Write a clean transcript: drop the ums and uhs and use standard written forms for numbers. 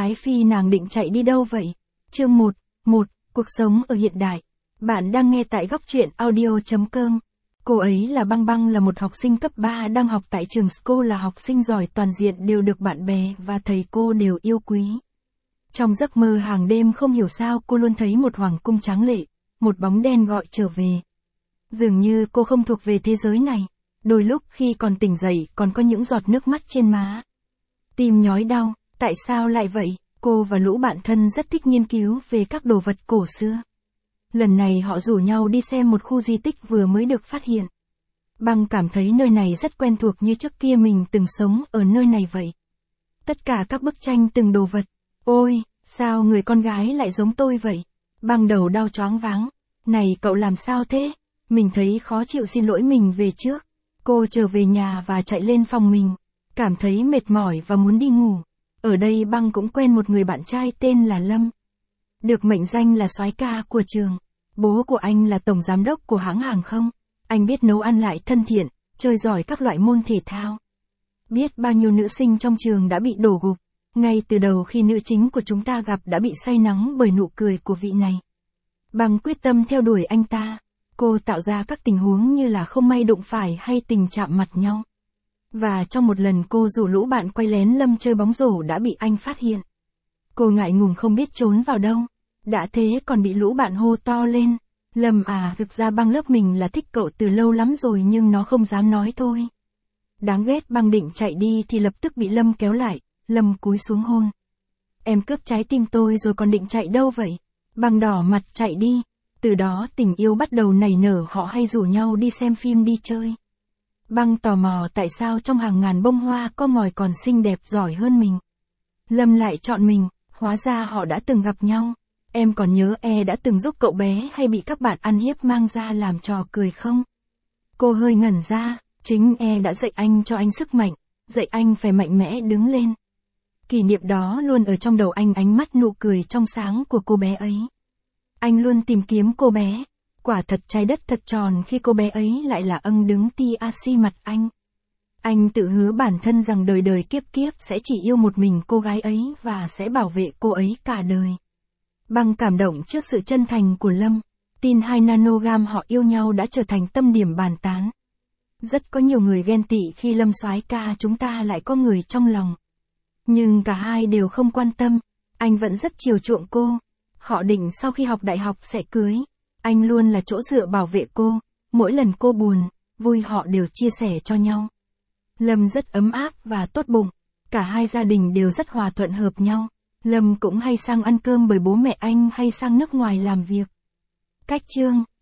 Ái Phi nàng định chạy đi đâu vậy? Chương 1, cuộc sống ở hiện đại. Bạn đang nghe tại góc truyện audio.com. Cô ấy là Băng Băng, là một học sinh cấp 3 đang học tại trường. Cô là học sinh giỏi toàn diện, đều được bạn bè và thầy cô đều yêu quý. Trong giấc mơ hàng đêm không hiểu sao cô luôn thấy một hoàng cung tráng lệ, một bóng đen gọi trở về. Dường như cô không thuộc về thế giới này. Đôi lúc khi còn tỉnh dậy còn có những giọt nước mắt trên má. Tim nhói đau, tại sao lại vậy? Cô và lũ bạn thân rất thích nghiên cứu về các đồ vật cổ xưa. Lần này họ rủ nhau đi xem một khu di tích vừa mới được phát hiện. Băng cảm thấy nơi này rất quen thuộc, như trước kia mình từng sống ở nơi này vậy. Tất cả các bức tranh, từng đồ vật. Ôi, sao người con gái lại giống tôi vậy? Băng đầu đau choáng váng. Này cậu làm sao thế? Mình thấy khó chịu, xin lỗi, mình về trước. Cô trở về nhà và chạy lên phòng mình. Cảm thấy mệt mỏi và muốn đi ngủ. Ở đây Băng cũng quen một người bạn trai tên là Lâm. Được mệnh danh là soái ca của trường. Bố của anh là tổng giám đốc của hãng hàng không. Anh biết nấu ăn, lại thân thiện, chơi giỏi các loại môn thể thao. Biết bao nhiêu nữ sinh trong trường đã bị đổ gục. Ngay từ đầu khi nữ chính của chúng ta gặp đã bị say nắng bởi nụ cười của vị này. Băng quyết tâm theo đuổi anh ta. Cô tạo ra các tình huống như là không may đụng phải hay tình chạm mặt nhau. Và trong một lần cô rủ lũ bạn quay lén Lâm chơi bóng rổ đã bị anh phát hiện. Cô ngại ngùng không biết trốn vào đâu. Đã thế còn bị lũ bạn hô to lên. Lâm à, thực ra Băng lớp mình là thích cậu từ lâu lắm rồi nhưng nó không dám nói thôi. Đáng ghét. Băng định chạy đi thì lập tức bị Lâm kéo lại. Lâm cúi xuống hôn. Em cướp trái tim tôi rồi còn định chạy đâu vậy? Băng đỏ mặt chạy đi. Từ đó tình yêu bắt đầu nảy nở, họ hay rủ nhau đi xem phim, đi chơi. Băng tò mò tại sao trong hàng ngàn bông hoa có ngòi còn xinh đẹp giỏi hơn mình. Lâm lại chọn mình, hóa ra họ đã từng gặp nhau. Em còn nhớ đã từng giúp cậu bé hay bị các bạn ăn hiếp mang ra làm trò cười không? Cô hơi ngẩn ra, chính đã dạy anh, cho anh sức mạnh, dạy anh phải mạnh mẽ đứng lên. Kỷ niệm đó luôn ở trong đầu anh, ánh mắt, nụ cười trong sáng của cô bé ấy. Anh luôn tìm kiếm cô bé. Quả thật trái đất thật tròn khi cô bé ấy lại là đứng TRC mặt anh. Anh tự hứa bản thân rằng đời đời kiếp kiếp sẽ chỉ yêu một mình cô gái ấy và sẽ bảo vệ cô ấy cả đời. Băng cảm động trước sự chân thành của Lâm. Tin 2 nanogam họ yêu nhau đã trở thành tâm điểm bàn tán. Rất có nhiều người ghen tị khi Lâm soái ca chúng ta lại có người trong lòng. Nhưng cả hai đều không quan tâm. Anh vẫn rất chiều chuộng cô. Họ định sau khi học đại học sẽ cưới. Anh luôn là chỗ dựa bảo vệ cô. Mỗi lần cô buồn, vui họ đều chia sẻ cho nhau. Lâm rất ấm áp và tốt bụng. Cả hai gia đình đều rất hòa thuận hợp nhau. Lâm cũng hay sang ăn cơm bởi bố mẹ anh hay sang nước ngoài làm việc. Cách chương